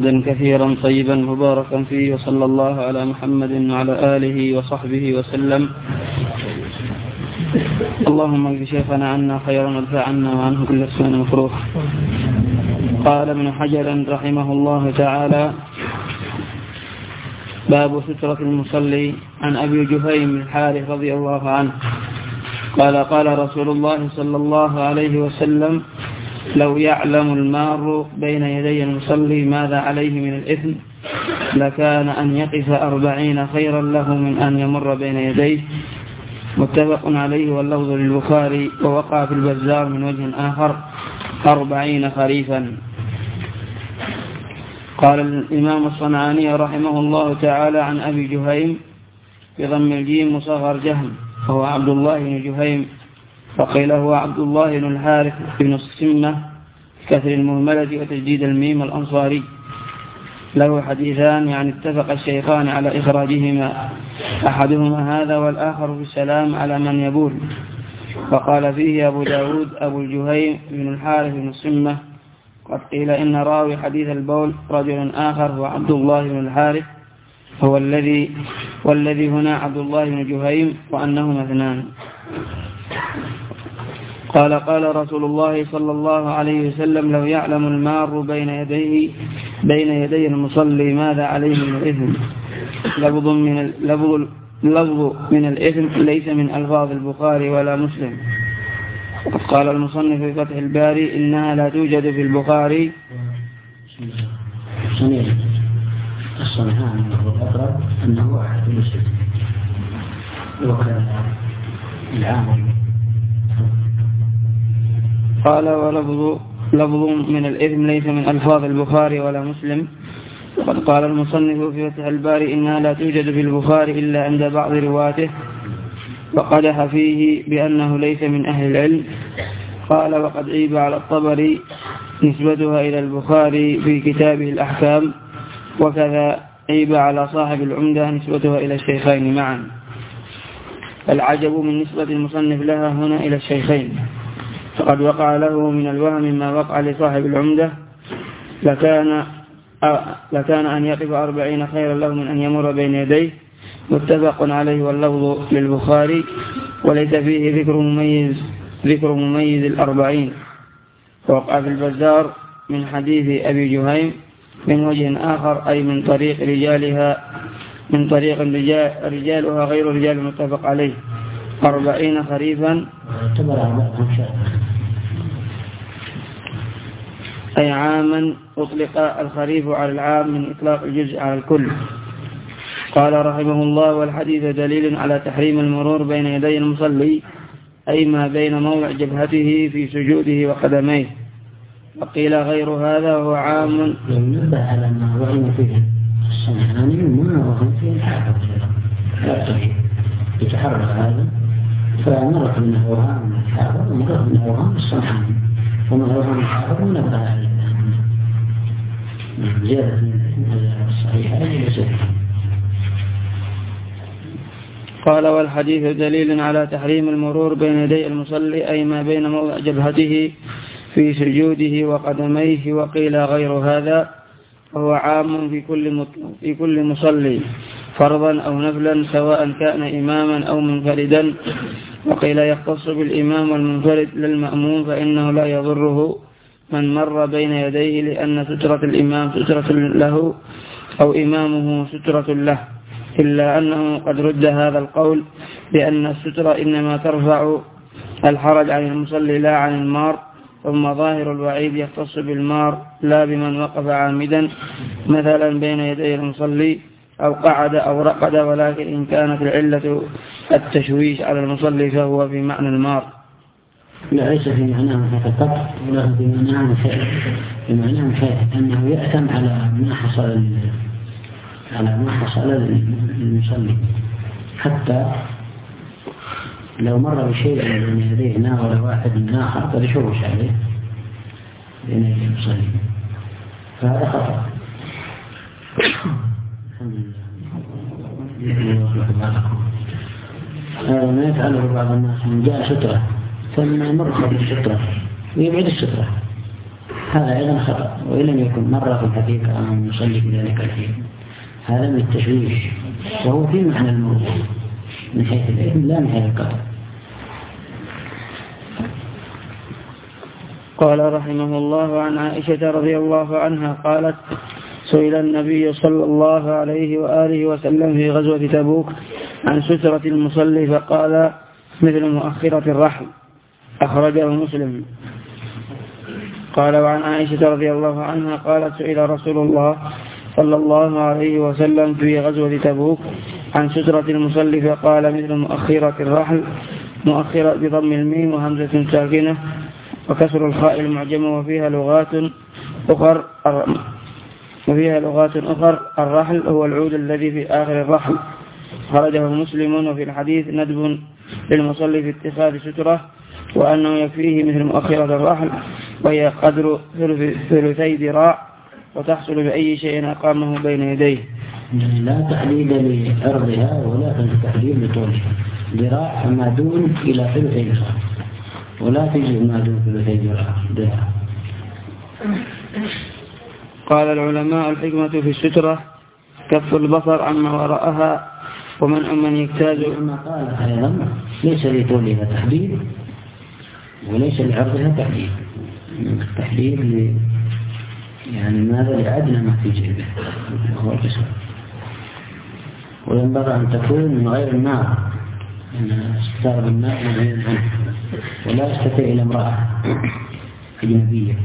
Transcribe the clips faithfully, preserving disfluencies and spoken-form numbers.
كثيرا طيبا مباركا فيه، وصلى الله على محمد وعلى آله وصحبه وسلم. اللهم اجز شيخنا عنا خيرا وادفع عنا وعنه كل سوء مكروه. قال ابن حجر رحمه الله تعالى: باب سترة المصلي. عن أبي جهيم الحارث رضي الله عنه قال: قال رسول الله صلى الله عليه وسلم: لو يعلم المار بين يدي المصلي ماذا عليه من الإثم لكان أن يقف أربعين خيرا له من أن يمر بين يديه. متفق عليه واللفظ للبخاري. ووقع في البزار من وجه آخر: أربعين خريفا. قال الإمام الصنعاني رحمه الله تعالى عن أبي جهيم بضم الجيم مصغر جهم، وهو عبد الله بن جهيم، وقيل هو عبد الله بن الحارث بن السمة كثر المهملة وتجديد الميم الأنصاري. له حديثان، يعني اتفق الشيخان على إخراجهما، أحدهما هذا والآخر في السلام على من يبول. وقال فيه أبو داود أبو الجهيم بن الحارث بن السمة. قد قيل إن راوي حديث البول رجل آخر هو عبد الله بن الحارث هو الذي والذي هنا عبد الله بن جهيم، وأنهما اثنان. قال: قال رسول الله صلى الله عليه وسلم: لو يعلم المار بين يديه بين يدي المصلي ماذا عليه من الإثم. لفظ من اللفظ لفظ من الإثم ليس من ألفاظ البخاري ولا مسلم. وقد قال المصنف في فتح الباري: إنها لا توجد في البخاري. الصنعاني والأقرب أنه واحد مسلم، وكان العامل. قال: ولفظ لفظ من الإثم ليس من ألفاظ البخاري ولا مسلم. وقد قال المصنف في فتح الباري: إنها لا توجد في البخاري إلا عند بعض رواته، وقدح فيه بأنه ليس من أهل العلم. قال: وقد عيب على الطبري نسبتها إلى البخاري في كتابه الأحكام، وكذا عيب على صاحب العمدة نسبتها إلى الشيخين معا. العجب من نسبة المصنف لها هنا إلى الشيخين، فقد وقع له من الوهم ما وقع لصاحب العمدة، لكان لكان أن يقف أربعين خيرا له من أن يمر بين يديه. متفق عليه واللفظ للبخاري. وليس فيه ذكر مميز ذكر مميز الأربعين. ووقع في البزار من حديث أبي جهيم من وجه آخر، أي من طريق رجالها من طريق رجال رجالها غير رجال المتفق عليه، أربعين خريفا، أي عاما أطلق الخريف على العام من إطلاق الجزء على الكل. قال رحمه الله: والحديث دليل على تحريم المرور بين يدي المصلي، أي ما بين موضع جبهته في سجوده وقدميه. وقيل غير هذا وهو عام. ينبه على ما وهم فيه الصنعاني ما وهم فيه الحافظ لا تغير يتحرك هذا، فمرة منه وهم الحافظ ومرة منه وهم الصنعاني، ومرة وهم الحافظ ونبه على زيادة الصحيحة ليست. قال: والحديث دليل على تحريم المرور بين يدي المصلي، أي ما بين موضع جبهته في سجوده وقدميه. وقيل غير هذا وهو عام في كل في كل مصلي فرضا أو نفلا، سواء كان إماما أو منفردا. وقيل يختص بالإمام والمنفرد للمأموم، فإنه لا يضره من مر بين يديه، لأن سترة الإمام سترة له أو إمامه سترة له، إلا أنه قد رد هذا القول بأن السترة إنما ترفع الحرج عن المصلي لا عن المار. ثم ظاهر الوعيد يختص بالمار لا بمن وقف عامدا مثلا بين يدي المصلي أو قعد أو رقد، ولكن إن كانت العلة التشويش على المصلي فهو في معنى المار. ليس في معناه فقط، ولا في معناه في معناه أنه يأتم على ما حصل على ما حصل للمصلي، حتى لو مر بشيء بين يديه ناول واحد من آخر قد يشوش عليه بين يديه المصلي، فهذا خطأ. هذا ما يفعله بعض الناس، من جاء سترة ثم يمر قبل السترة ويبعد السترة، هذا أيضا خطأ، وإن لم يكن مرة في الحديث أن يصلي في ذلك الحين، هذا من التشويش، وهو في معنى الموضوع من حيث العلم لا من حيث القدر. قال رحمه الله: عن عائشة رضي الله عنها قالت: سئل النبي صلى الله عليه وآله وسلم في غزوة تبوك عن سترة المصلي فقال: مثل مؤخرة الرحل، أخرجه مسلم. قال: وعن عائشة رضي الله عنها قالت: سئل رسول الله صلى الله عليه وسلم في غزوة تبوك عن سترة المصلي فقال: مثل مؤخرة الرحل، مؤخرة بضم الميم وهمزة ساكنة وكسر الخاء المعجمة، وفيها لغات أخر وفيها لغات أخر الرحل هو العود الذي في آخر الرحل، خرجه مسلم. وفي الحديث ندب للمصلي في اتخاذ سترة، وأنه يكفيه مثل مؤخرة الرحل، وهي قدر ثلثي ذراع، وتحصل بأي شيء أقامه بين يديه. لا تحديد لعرضها ولا تحديد لطولها، ذراع فما دون إلى ثلثي ذراع، ولا تجد ما دون ثلثي ذراع. قال العلماء: الحكمة في السترة كف البصر عما وراءها ومنع من يجتاز. كما قال أيضا: ليس لطولها تحديد وليس لعرضها تحديد، التحديد ل... يعني ماذا لأدنى ما في جيبه وهو القصر، وينبغي أن تكون من غير النار، أن استتار بالنار مبين عنه، ولا يستتر إلى امرأة أجنبية،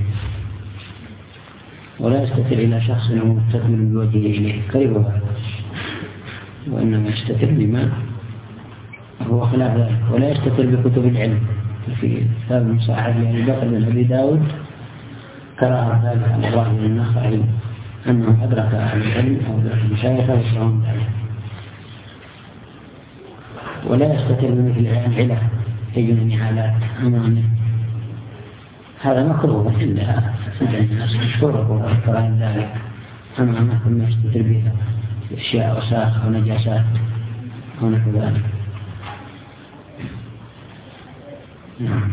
ولا يستتر إلى شخص هو مستقبل بوجهه إليه قريبا، وإنما يستتر بما هو خلاف ذلك. ولا يستتر بكتب العلم، في كتاب المصاحف لأبي بكر بن أبي داود كراهة ذلك عن الله من النخعي أنه أدرك أهل العلم أو أدرك المشايخ ويسرهم ذلك. ولا يستتر بمثل العلة يجن النهالات أمامه، هذا مكروه إلا عند الناس مشهورة وكراهة ذلك أمامه، ثم يستتر بها أشياء وساخ أو نجاسات أو نحو ذلك. نعم.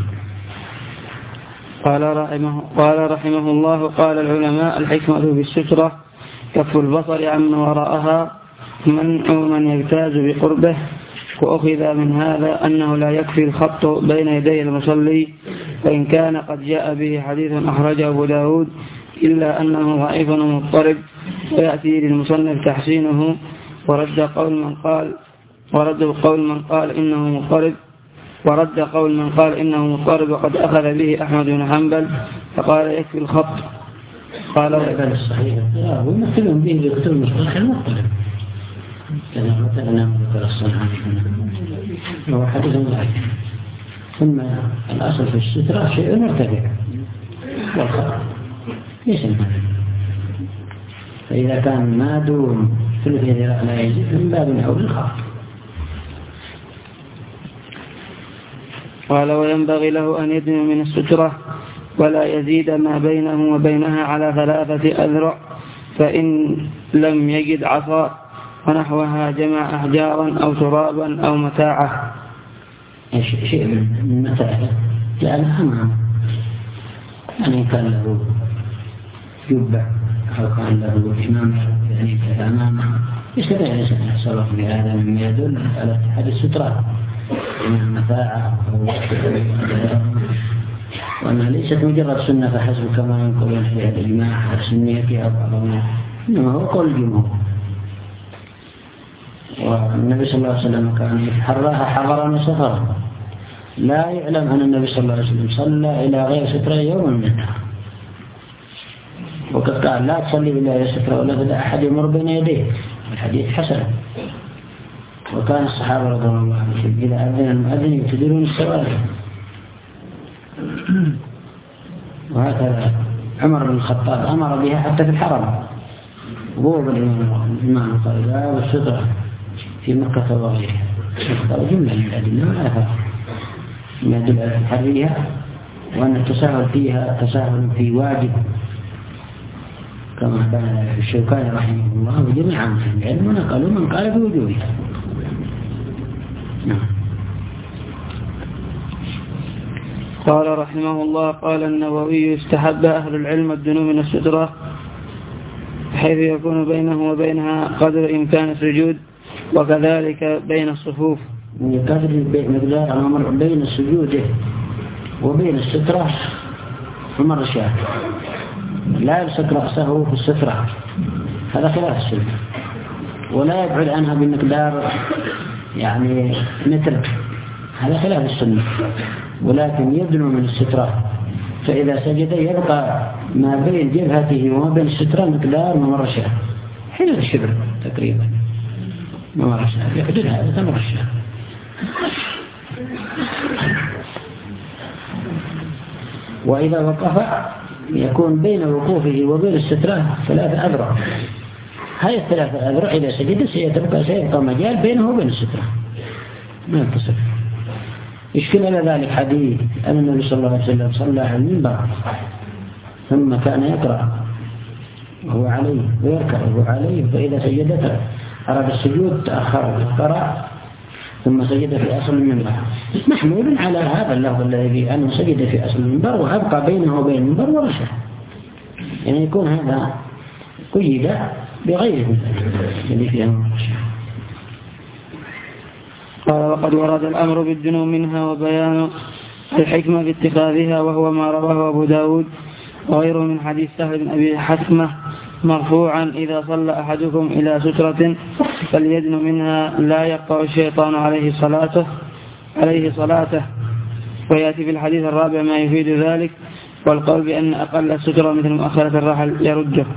قال رحمه, قال رحمه الله: قال العلماء: الحكمة بالسترة كف البصر عما وراءها، منع من يجتاز بقربه. وأخذ من هذا أنه لا يكفي الخط بين يدي المصلي، فإن كان قد جاء به حديث أخرجه أبو داود إلا أنه ضعيف ومضطرب، ويأتي للمصنف تحسينه. ورد قول من قال ورد قول من قال إنه مضطرب ورد قول من قال إنه مضطرب وقد أخذ به أحمد بن حنبل فقال يكفي الخط. قال هذا الصحيح ومثلهم به بكتب المصطلح المضطرب كما مثلنا ذكر الصنعاني هو حديث ضعيف. ثم الأصل في السترة شيء مرتفع والخط ليس المعنى، فإذا كان ما دون ثلث ذراع لا يجب من باب أو الخط. قال: وينبغي له أن يدنو من السترة ولا يزيد ما بينه وبينها على ثلاثة أذرع، فإن لم يجد عصا ونحوها جمع أحجارا أو ترابا أو متاعه. شيء من متاعه لأنها أمام، يعني كان له جبة أو كان له إمام يعني أمامه يستطيع الإنسان يتصرف بهذا مما يدل على اتحاد السترات من المتاعة وأنها ليست مجرد سنة فحسب كما ينقلون في الإجماع السنية أو بعضهم، إنما هو قول الجمهور. والنبي صلى الله عليه وسلم كان يتحراها حضرا وسفرا، لا يعلم أن النبي صلى الله عليه وسلم صلى إلى غير سترة يوما من النهار، وقد قال: لا تصلي إلى غير سترة ولا تدع أحد يمر بين يديه. الحديث حسن. وكان الصحابة رضي الله عنهم إذا أذن المؤذن يبتدرون السواد. وهكذا عمر بن الخطاب أمر بها حتى في الحرم. ضوب الإمام قال: باب السترة في مكة وغيرها. قال جملة من الأدلة والآثار ما يدل على تحريها، وأن التساهل فيها تساهل في واجب كما كان الشوكاني رحمه الله وجميعا من العلم، ونقلوا من قال بوجوبها. نعم. قال رحمه الله: قال النووي: استحب أهل العلم الدنو من السترة حيث يكون بينه وبينها قدر إمكان السجود، وكذلك بين الصفوف. قدر مقدار بين السجود وبين السترة ممر شاء، لا يمسك رأسه في السترة، هذا خلاف السنة، ولا يبعد عنها بمقدار يعني متر، هذا خلاف السنة، ولكن يدنو من السترة، فإذا سجد يبقى ما بين جبهته وما بين السترة مقدار ممر شاء، حين الشبر تقريبا ممر شاء، يحدد هذا تمر شاء. وإذا وقف يكون بين وقوفه وبين السترة ثلاثة أذرع، هاي الثلاثة أذرع إذا سجد سيتبقى سيبقى مجال بينه وبين السترة ما يتصل. يشكل على ذلك حديث أن النبي صلى الله عليه وسلم صلى على المنبر ثم كان يقرأ وهو عليه ويركع وهو عليه، فإذا سجدت أراد السجود تأخر قرأ ثم سجد في أصل المنبر، محمول على هذا اللفظ الذي أنه سجد في أصل المنبر وأبقى بينه وبين المنبر ورشة، يعني يكون هذا قيد بغيره الذي فيه ورشة. قال: وقد ورد الأمر بالدنو منها وبيان الحكمة في اتخاذها، وهو ما رواه أبو داود وغيره من حديث سهل بن أبي حكمة مرفوعا: إذا صلى أحدكم إلى سترة فليدن منها لا يقطع الشيطان عليه صلاته عليه صلاته ويأتي في الحديث الرابع ما يفيد ذلك، والقول بأن أقل السترة مثل مؤخرة الرحل يرجه.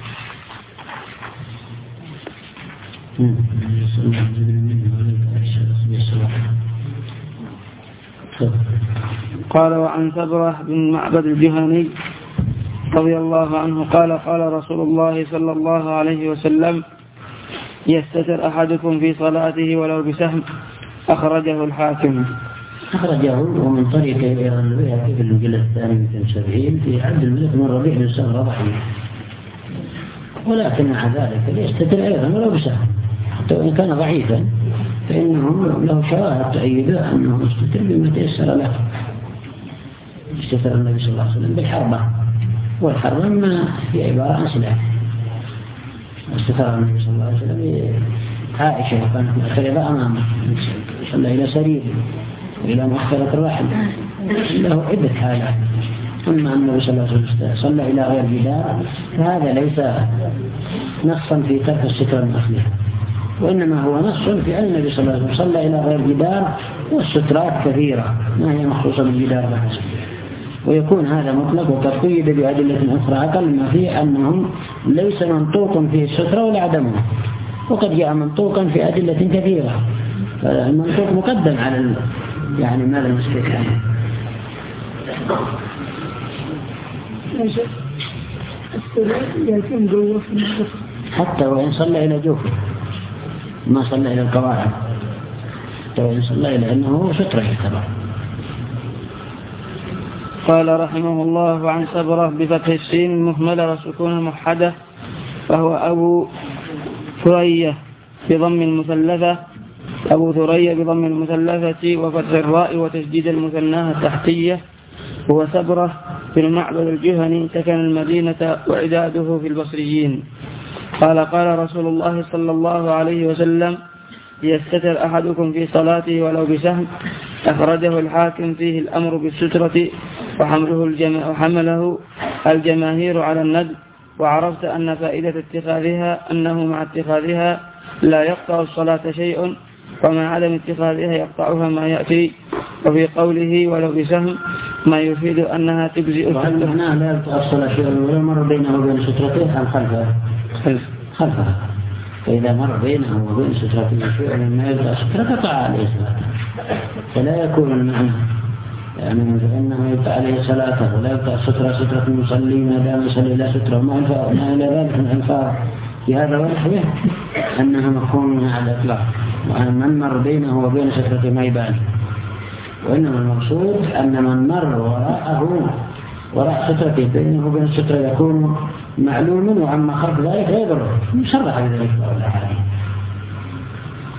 قال: وعن سبرة بن معبد الجهني رضي الله عنه قال: قال رسول الله صلى الله عليه وسلم: يستتر أحدكم في صلاته ولو بسهم. أخرجه الحاكم. أخرجه ومن طريق البيهقي في المجلد الثاني مئتين وسبعين في عبد الملك بن ربيع بن سهر ضعيف، ولكن مع ذلك يستتر أيضا ولو بسهم، حتى وإن كان ضعيفا فإنه له شواهد تؤيد أنه يستتر بما تيسر له. استتر النبي صلى الله عليه وسلم بالحربة، والحربة ما هي عبارة عن سلاح. استتر النبي صلى الله عليه وسلم عائشة وكانت معترضة أمامه، صلى إلى سرير وإلى مؤخرة الرحل، له عدة حالات. أما النبي صلى الله عليه وسلم صلى إلى غير جدار فهذا ليس نصا في ترك الستر المخلية، وإنما هو نص في أن النبي صلى الله عليه وسلم صلى إلى غير جدار، والسترات كثيرة ما هي مخصوصة بالجدار بحسب، ويكون هذا مطلق وقد قيد بأدلة أخرى أقل ما فيه أنهم ليس منطوق فيه السترة ولا عدمه، وقد جاء منطوقا في أدلة كثيرة، فالمنطوق مقدم على يعني ما لم يسبق عنه. حتى وإن صلى إلى جوفه ما صلى إلى القواعد، حتى وإن صلى إلى أنه سترة يعتبر. قال رحمه الله: عن سبرة بفتح السين المهملة وسكون الموحدة، فهو أبو ثريا بضم المثلثة أبو ثريا بضم المثلثة وفتح الراء وتشديد المثناة التحتية. هو سبرة بن معبد الجهني، سكن المدينة وعداده في البصريين. قال: قال رسول الله صلى الله عليه وسلم: يستتر أحدكم في صلاته ولو بسهم. أخرجه الحاكم. فيه الأمر بالسترة وحمله, الجما... وحمله الجماهير على الندب، وعرفت أن فائدة اتخاذها أنه مع اتخاذها لا يقطع الصلاة شيء، ومع عدم اتخاذها يقطعها ما يأتي. وفي قوله ولو بسهم ما يفيد أنها تجزئ الصلاة. هنا لا يقطع الصلاة شيء ولا مر بينه وبين سترته عن خلفها خلفها، فإذا مر بينه وبين سترته شيء مما يقطع سترته قطع عليه صلاته، فلا يكون المعنى يعني فإنه يقطع عليه صلاته ولا يقطع سترة سترة المصلي ما دام يصلي إلى سترة وما إلى ذلك من ألفاظ في هذا ونحوه أنها مفهومها على الإطلاق، وأن من مر بينه وبين سترته ما يبان، وإنما المقصود أن من مر وراءه وراء سترته بينه وبين السترة يكون معلوما، وعما خلف ذلك لا يضره، مشرح بذلك.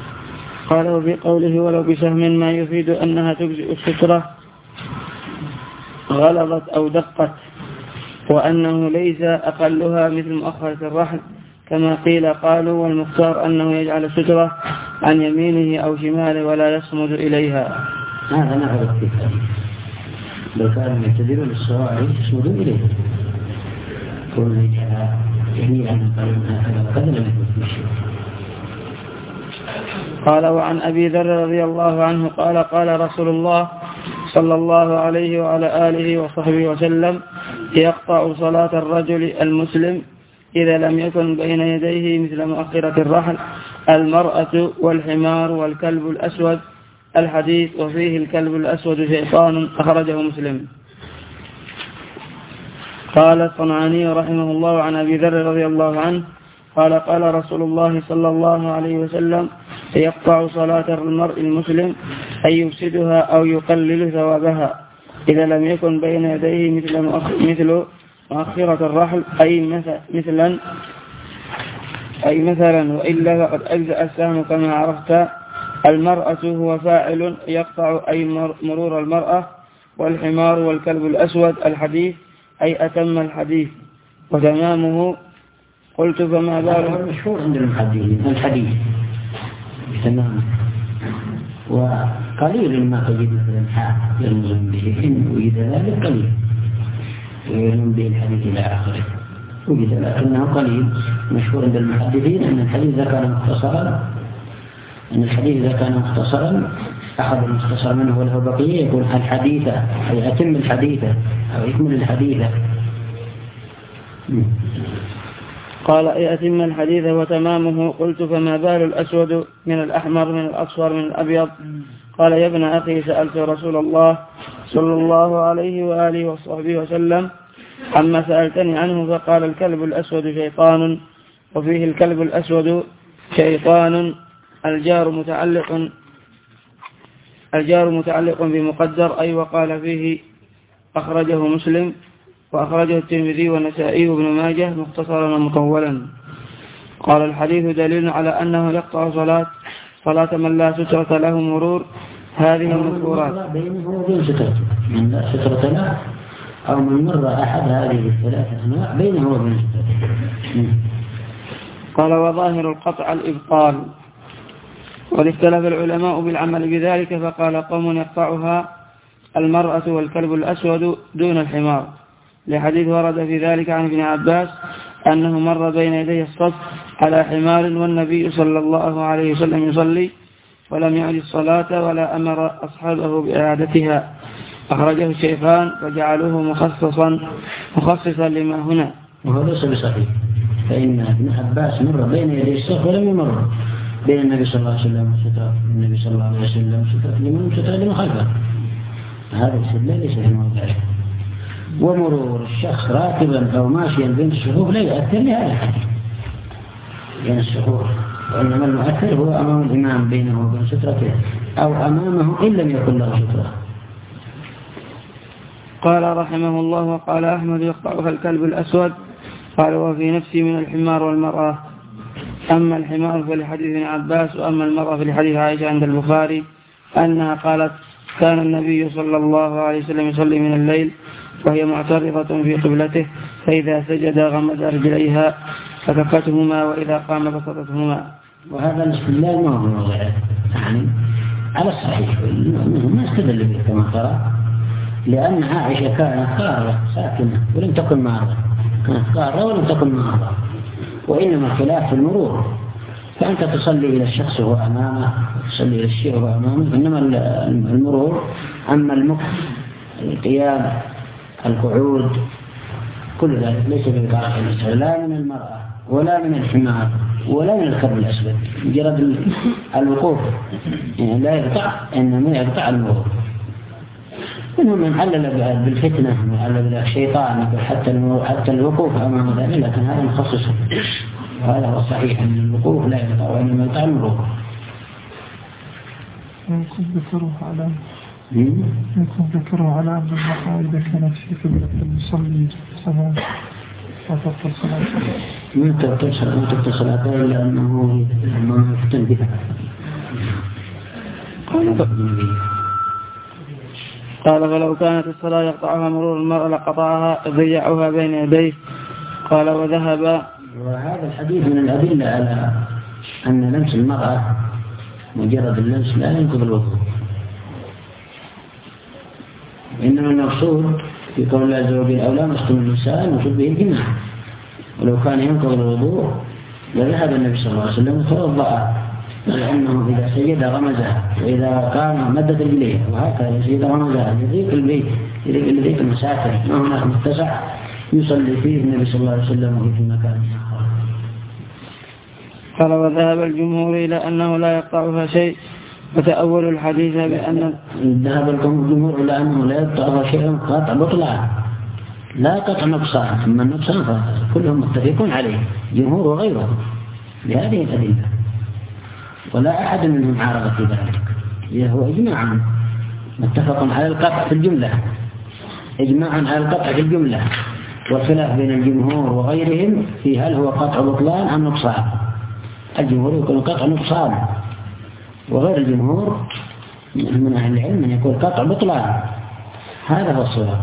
قال: وفي قوله ولو بسهم ما يفيد أنها تجزئ السترة، غلظت أو دقت، وأنه ليس أقلها مثل مؤخرة الرحل كما قيل. قالوا والمختار أنه يجعل سترة عن يمينه أو شماله ولا يصمد إليها. هذا نعرف فيه، لو كانوا يعتذرون الصواعي يصمدون إليها كون يجعلها جميعا هكذا وكذا لم يكن شيء. قال وعن أبي ذر رضي الله عنه قال قال رسول الله صلى الله عليه وعلى آله وصحبه وسلم يقطع صلاة الرجل المسلم إذا لم يكن بين يديه مثل مؤخرة الرحل المرأة والحمار والكلب الأسود الحديث. وفيه الكلب الأسود شيطان، أخرجه مسلم. قال الصنعاني رحمه الله عن أبي ذر رضي الله عنه قال قال رسول الله صلى الله عليه وسلم يقطع صلاة المرء المسلم أن يفسدها أو يقلل ثوابها إذا لم يكن بين يديه مثل مثل مؤخرة الرحل أي مثلا أي مثلا وإلا فقد أجزأ السهم كما عرفت. المرأة هو فاعل يقطع أي مرور المرأة، والحمار والكلب الأسود الحديث أي أتم الحديث وتمامه. قلت فما بال مشهور عند المحدثين الحديث تمام، وقليل ما تجد مثلا حاء يلزم به إن وجد ذلك قليل ويلزم به الحديث إلى آخره وجد، لكنه قليل. مشهور عند المحدثين أن الحديث إذا كان مختصرا أن الحديث إذا كان مختصرا أخذ المختصر منه وله بقية يكون الحديثة أي أتم الحديثة أو يكمل الحديثة. قال أي أتم الحديث وتمامه. قلت فما بال الأسود من الأحمر من الأصفر من الأبيض؟ قال يا ابن أخي سألت رسول الله صلى الله عليه وآله وصحبه وسلم عما سألتني عنه فقال الكلب الأسود شيطان. وفيه الكلب الأسود شيطان الجار متعلق الجار متعلق بمقدر أي وقال فيه. أخرجه مسلم وأخرجه الترمذي والنسائي وابن ماجه مختصرا ومطولا. قال الحديث دليل على أنه يقطع صلاة صلاة من لا سترة له مرور هذه المذكورات بينه وبين سترة من لا سترة له أو من مر أحد هذه الثلاثة أنواع بينه وبين سترة. قال وظاهر القطع الإبطال، واختلف العلماء بالعمل بذلك فقال قوم يقطعها المرأة والكلب الأسود دون الحمار، لحديث ورد في ذلك عن ابن عباس أنه مر بين يدي الصف على حمار والنبي صلى الله عليه وسلم يصلي ولم يعد الصلاة ولا أمر أصحابه بإعادتها. أخرجه الشيخان وجعلوه مخصصا مخصصا لما هنا، وهذا ليس بصحيح، فإن ابن عباس مر بين يدي الصف ولم يمر بين النبي صلى الله عليه وسلم وستر النبي صلى الله عليه وسلم ستر لمن ستر لمن خلفه، هذا السلة ليس في موضعه. ومرور الشخص راكبا أو ماشيا بين الصفوف لا يؤثر لهذا الحديث بين الصفوف، وإنما المؤثر هو أمام الإمام بينه وبين سترته أو أمامه إن لم يكن له سترة. قال رحمه الله وقال أحمد يقطعها الكلب الأسود. قال وفي نفسي من الحمار والمرأة، أما الحمار فلحديث ابن عباس وأما المرأة فلحديث عائشة عند البخاري أنها قالت كان النبي صلى الله عليه وسلم يصلي من الليل وهي معترضة في قبلته فإذا سجد غمد رجليها فكفتهما وإذا قام بسطتهما. وهذا الاستدلال ما هو موضعه يعني على الصحيح ما استدل به كما ترى، لأن عائشة كانت قارة ساكنة ولم تكن معرضة، كانت قارة ولم تكن معرضة، وإنما الخلاف في المرور، فأنت تصلي إلى الشخص وهو أمامه تصلي إلى الشيء وهو أمامه، إنما المرور أما المكث القيام القعود كل ذلك ليس بقاعدة المسألة لا من المرأة ولا من الحمار ولا من الكلب الأسود، مجرد الوقوف يعني لا يقطع إنما يقطع المرور. منهم من علل بالفتنة وعلل بالشيطان حتى حتى الوقوف أمام ذلك، لكن هذا مخصص، وهذا هو الصحيح أن الوقوف لا يقطع وإنما يقطع المرور. يكون ذكره على يكون ذكره على أن المرأة إذا كانت في قبلة المصلي سواء وتبطل صلاته ما تبطل صلاته ما تبطل صلاته إلا أنه ما يفتن بها. قال فلو كانت الصلاة يقطعها مرور المرء لقطعها ضيعها بين يديه. قال وذهب. وهذا الحديث من الأدلة على أن لمس المرأة مجرد اللمس لا ينقض الوضوء، إنما المقصود في قول الله عز وجل أو لامستم النساء المقصود به الجماع، ولو كان ينقض الوضوء لذهب النبي صلى الله عليه وسلم وتوضأ، لأنه إذا سجد غمزها وإذا قام مدد رجليه وهكذا إذا سجد غمزها يضيق البيت يضيق المسافر، ما هناك متسع يصلي فيه النبي صلى الله عليه وسلم في مكان آخر. قال وذهب الجمهور إلى أنه لا يقطعها شيء، وتأول الحديث بأن ذهب الجمهور إلى أنه لا يقطعها شيء قطع بطلان لا قطع نقصان، أما النقصان كلهم متفقون عليه جمهور وغيره بهذه الأدلة، ولا أحد منهم عارض في ذلك، هو إجماع متفق على القطع في الجملة، إجماع على القطع في الجملة، والخلاف بين الجمهور وغيرهم في هل هو قطع بطلان أم نقصان. الجمهور يقول قطع نقصان، وغير الجمهور من أهل العلم من يقول قطع بطلان. هذا هو الصواب.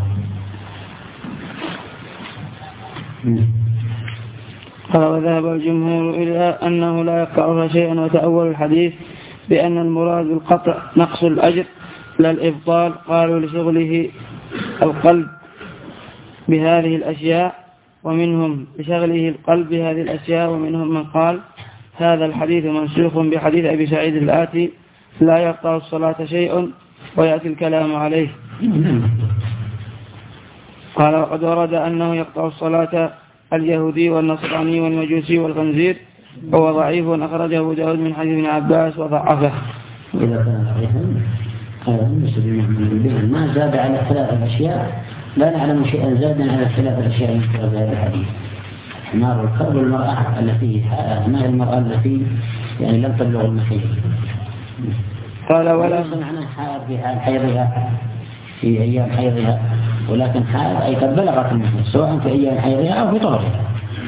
قال وذهب الجمهور إلى أنه لا يقطعها شيئا، وتأول الحديث بأن المراد القطع نقص الأجر لا الإبطال. قالوا لشغله القلب بهذه الأشياء ومنهم لشغله القلب بهذه الأشياء ومنهم من قال هذا الحديث منسوخ بحديث أبي سعيد الآتي لا يقطع الصلاة شيء ويأتي الكلام عليه. قال وقد ورد أنه يقطع الصلاة اليهودي والنصراني والمجوسي والخنزير، هو ضعيف أخرجه أبو داود من حديث ابن عباس وضعفه. إذا كان ضعيفا ما زاد على ثلاث الأشياء، لا نعلم شيئا زادا على ثلاث الأشياء في هذا الحديث: حمار الكلب والمرأة التي ما هي المرأة التي يعني لم تبلغ المحيض. قال ولا معنى حائض في حال حيضها في أيام حيضها، ولكن حائض أي قد بلغت المحيض سواء في أيام حيضها أو في طهرها.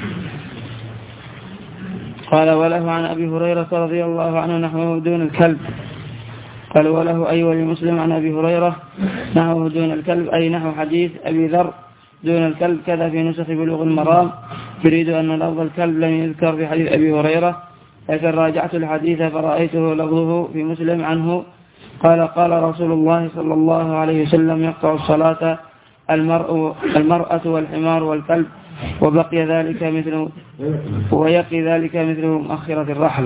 قال وله عن أبي هريرة رضي الله عنه نحوه دون الكلب. قال وله أي ولمسلم عن أبي هريرة نحوه دون الكلب، أي نحو حديث أبي ذر دون الكلب كذا في نسخ بلوغ المرام، يريد أن لفظ الكلب لم يذكر في حديث أبي هريرة، لكن راجعت الحديث فرأيته لفظه في مسلم عنه. قال قال رسول الله صلى الله عليه وسلم يقطع الصلاة المرء المرأة والحمار والكلب، وبقي ذلك مثله ويقي ذلك مثله مؤخرة الرحل.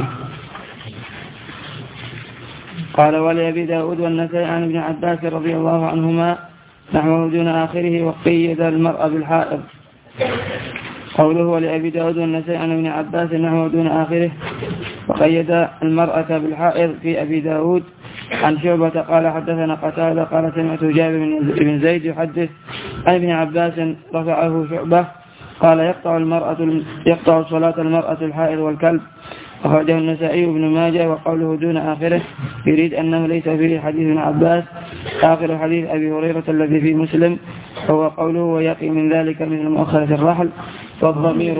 قال ولأبي داود والنسائي عن ابن عباس رضي الله عنهما نحوه دون آخره، وقيد المرأة بالحائض. قوله ولأبي داود والنسائي عن ابن عباس نحوه دون آخره وقيد المرأة بالحائض في أبي داود. عن شعبة قال حدثنا قتادة قال سمعت جابر بن زيد يحدث عن ابن عباس رفعه شعبة قال يقطع المرأة يقطع صلاة المرأة الحائض والكلب. أخرجه النسائي وابن ماجه. وقوله دون آخره يريد أنه ليس فيه حديث ابن عباس، آخر حديث أبي هريرة الذي في مسلم هو قوله ويقي من ذلك مثل مؤخرة الرحل. والضمير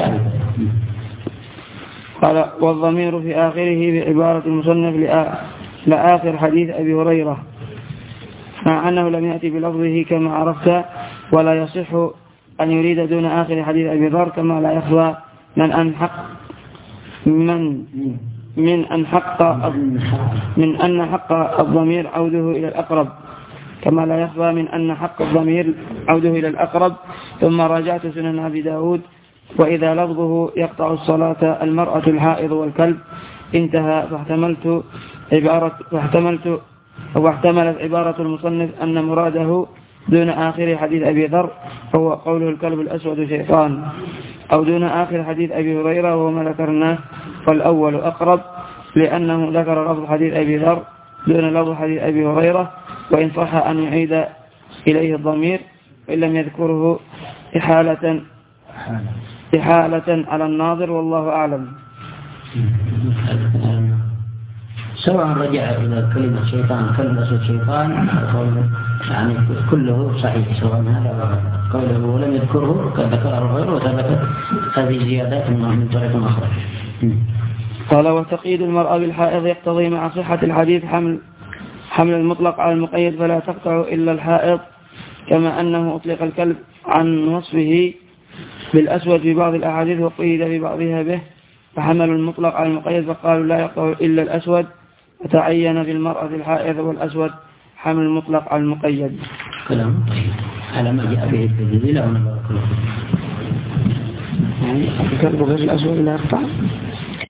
قال والضمير في آخره بعبارة المصنف لآخر حديث أبي هريرة، مع أنه لم يأتي بلفظه كما عرفت، ولا يصح أن يريد دون آخر حديث أبي ذر، كما لا يخفى من أن حق من من أن حق من أن حق الضمير عوده إلى الأقرب، كما لا يخفى من أن حق الضمير عوده إلى الأقرب. ثم راجعت سنن أبي داود وإذا لفظه يقطع الصلاة المرأة الحائض والكلب انتهى، فاحتملت عبارة فاحتملت واحتملت عبارة المصنف أن مراده دون آخر حديث أبي ذر هو قوله الكلب الأسود شيطان، أو دون آخر حديث أبي هريرة وهو ما ذكرناه، فالأول أقرب لأنه ذكر لفظ حديث أبي ذر دون لفظ حديث أبي هريرة، وإن صح أن يعيد إليه الضمير وإن لم يذكره إحالة إحالة على الناظر، والله أعلم. سواء رجع إلى كلمة شيطان كلمة أسود شيطان يعني كله صحيح، سواء هذا قوله ولم يذكره كذكره غيره وثبتت هذه زيادات من طريق أخرى. قال وتقييد المرأة بالحائض يقتضي مع صحة الحديث حمل حمل المطلق على المقيد فلا تقطع إلا الحائض، كما أنه أطلق الكلب عن وصفه بالأسود في بعض الأحاديث وقيد في بعضها به، فحملوا المطلق على المقيد فقالوا لا يقطع إلا الأسود، فتعين في المرأة الحائض والأسود حمل المطلق على المقيد. كلام على ما جاء به التدليل أو نبارك الله يعني الكلب غير الأسود لا يقطع.